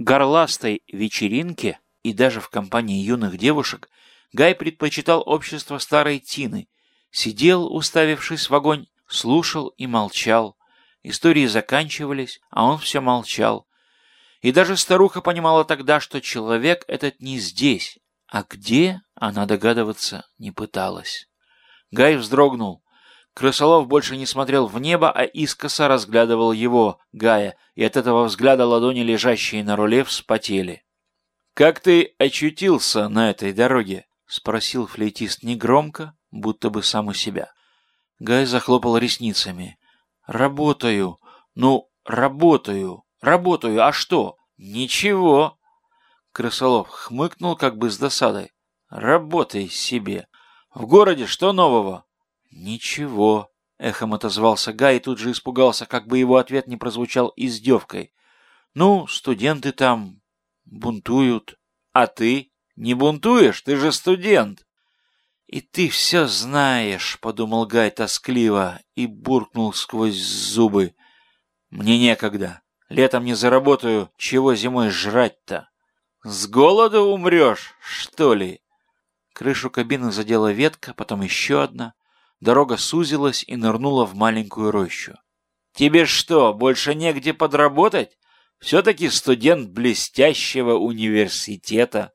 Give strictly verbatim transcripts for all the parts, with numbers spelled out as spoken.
горластой вечеринке и даже в компании юных девушек Гай предпочитал общество старой Тины. Сидел, уставившись в огонь, слушал и молчал. Истории заканчивались, а он все молчал. И даже старуха понимала тогда, что человек этот не здесь, а где, она догадываться не пыталась. Гай вздрогнул. Крысолов больше не смотрел в небо, а искоса разглядывал его, Гая, и от этого взгляда ладони, лежащие на руле, вспотели. «Как ты очутился на этой дороге?» — спросил флейтист негромко, будто бы сам у себя. Гай захлопал ресницами. «Работаю. Ну, работаю. Работаю. А что?» «Ничего». Крысолов хмыкнул как бы с досадой. «Работай себе. В городе что нового?» «Ничего», — эхом отозвался Гай и тут же испугался, как бы его ответ не прозвучал издевкой. «Ну, студенты там бунтуют». «А ты не бунтуешь? Ты же студент». «И ты все знаешь», — подумал Гай тоскливо и буркнул сквозь зубы. «Мне некогда. Летом не заработаю, чего зимой жрать-то? С голоду умрешь, что ли?» Крышу кабины задела ветка, потом еще одна. Дорога сузилась и нырнула в маленькую рощу. «Тебе что, больше негде подработать? Все-таки студент блестящего университета».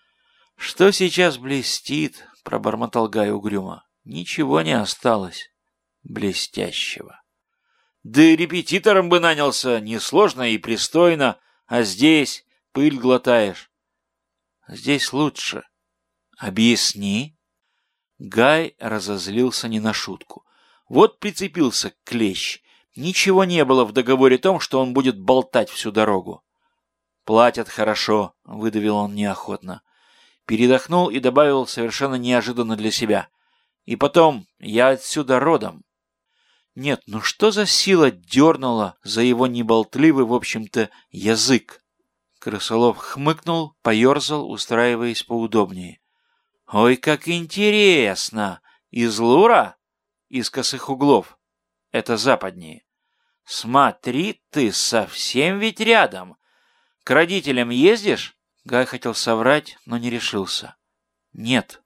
«Что сейчас блестит?» — пробормотал Гай угрюмо. «Ничего не осталось блестящего». «Да и репетитором бы нанялся, несложно и пристойно, а здесь пыль глотаешь». «Здесь лучше». «Объясни». Гай разозлился не на шутку. Вот прицепился клещ. Ничего не было в договоре о том, что он будет болтать всю дорогу. «Платят хорошо», — выдавил он неохотно. Передохнул и добавил совершенно неожиданно для себя. «И потом, я отсюда родом». Нет, ну что за сила дернула за его неболтливый, в общем-то, язык? Крысолов хмыкнул, поерзал, устраиваясь поудобнее. «Ой, как интересно! Из Лура? Из Косых Углов. Это западнее. Смотри, ты совсем ведь рядом. К родителям ездишь?» Гай хотел соврать, но не решился. «Нет».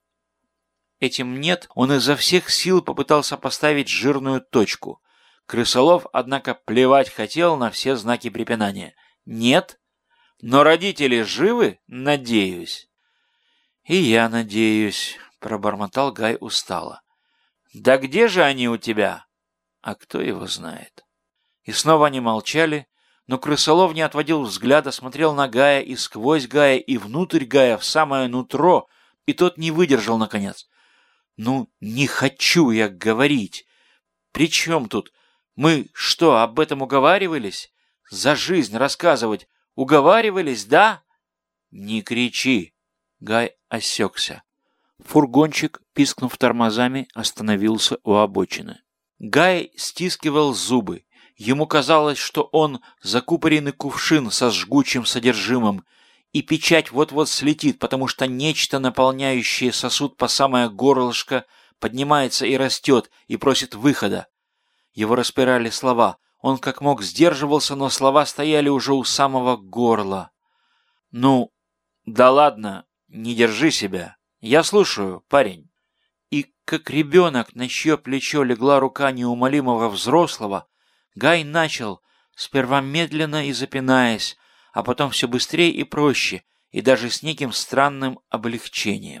Этим «нет» он изо всех сил попытался поставить жирную точку. Крысолов, однако, плевать хотел на все знаки препинания. «Нет? Но родители живы, надеюсь». «И я надеюсь», — пробормотал Гай устало. «Да где же они у тебя?» «А кто его знает?» И снова они молчали, но Крысолов не отводил взгляда, смотрел на Гая и сквозь Гая, и внутрь Гая, в самое нутро, и тот не выдержал, наконец. «Ну, не хочу я говорить. При чем тут? Мы что, об этом уговаривались? За жизнь рассказывать уговаривались, да?» «Не кричи!» Гай осекся. Фургончик, пискнув тормозами, остановился у обочины. Гай стискивал зубы. Ему казалось, что он закупоренный кувшин со жгучим содержимым, и печать вот-вот слетит, потому что нечто, наполняющее сосуд по самое горлышко, поднимается и растет, и просит выхода. Его распирали слова. Он как мог сдерживался, но слова стояли уже у самого горла. «Ну, да ладно, не держи себя. Я слушаю, парень». И как ребенок, на чье плечо легла рука неумолимого взрослого, Гай начал, сперва медленно и запинаясь, а потом все быстрее и проще, и даже с неким странным облегчением.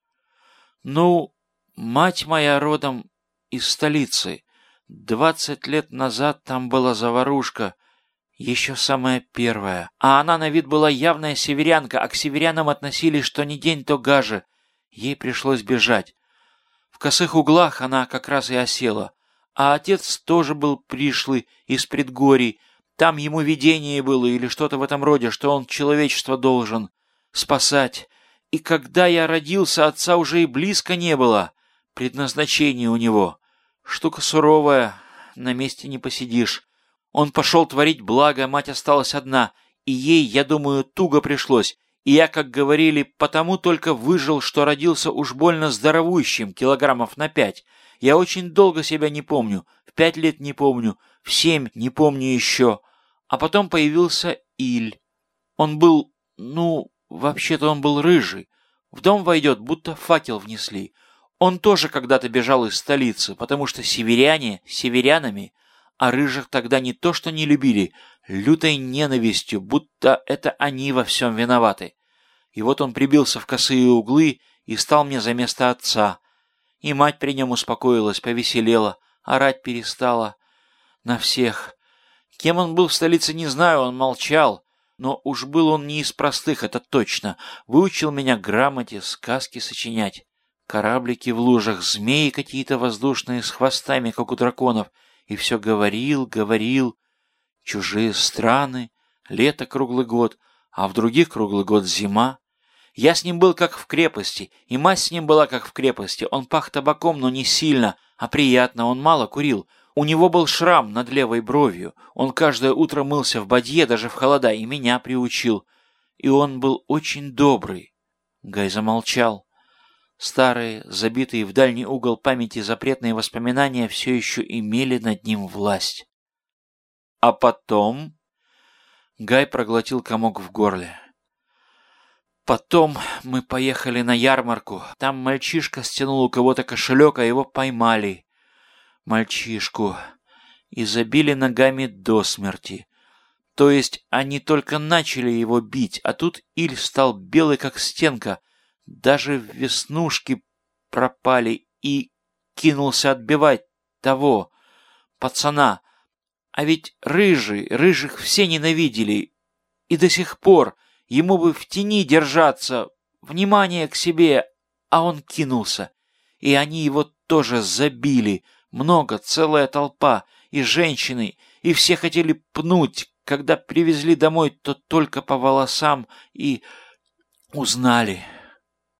«Ну, мать моя родом из столицы. Двадцать лет назад там была заварушка, еще самая первая. А она на вид была явная северянка, а к северянам относились что ни день, то гаже. Ей пришлось бежать. В Косых Углах она как раз и осела. А отец тоже был пришлый из предгорий. Там ему видение было или что-то в этом роде, что он человечество должен спасать. И когда я родился, отца уже и близко не было. Предназначение у него. Штука суровая, на месте не посидишь. Он пошел творить благо, мать осталась одна. И ей, я думаю, туго пришлось. И я, как говорили, потому только выжил, что родился уж больно здоровущим, килограммов на пять. Я очень долго себя не помню, в пять лет не помню, в семь не помню еще. А потом появился Иль. Он был, ну, вообще-то он был рыжий. В дом войдет, будто факел внесли. Он тоже когда-то бежал из столицы, потому что северяне северянами, а рыжих тогда не то что не любили, лютой ненавистью, будто это они во всем виноваты. И вот он прибился в косые углы и стал мне за место отца. И мать при нем успокоилась, повеселела, орать перестала. На всех. Кем он был в столице, не знаю, он молчал. Но уж был он не из простых, это точно. Выучил меня грамоте, сказки сочинять. Кораблики в лужах, змеи какие-то воздушные с хвостами, как у драконов. И все говорил, говорил. Чужие страны, лето круглый год, а в других круглый год зима. Я с ним был как в крепости, и мать с ним была как в крепости. Он пах табаком, но не сильно, а приятно, он мало курил. У него был шрам над левой бровью. Он каждое утро мылся в бадье, даже в холода, и меня приучил. И он был очень добрый. Гай замолчал. Старые, забитые в дальний угол памяти запретные воспоминания все еще имели над ним власть. А потом... Гай проглотил комок в горле. Потом мы поехали на ярмарку. Там мальчишка стянул у кого-то кошелек, а его поймали. Мальчишку. И забили ногами до смерти. То есть они только начали его бить, а тут Иль стал белый, как стенка. Даже веснушки пропали и кинулся отбивать того, пацана. А ведь рыжий, рыжих все ненавидели. И до сих пор ему бы в тени держаться, внимание к себе, а он кинулся. И они его тоже забили. Много, целая толпа, и женщины, и все хотели пнуть. Когда привезли домой, то только по волосам и узнали.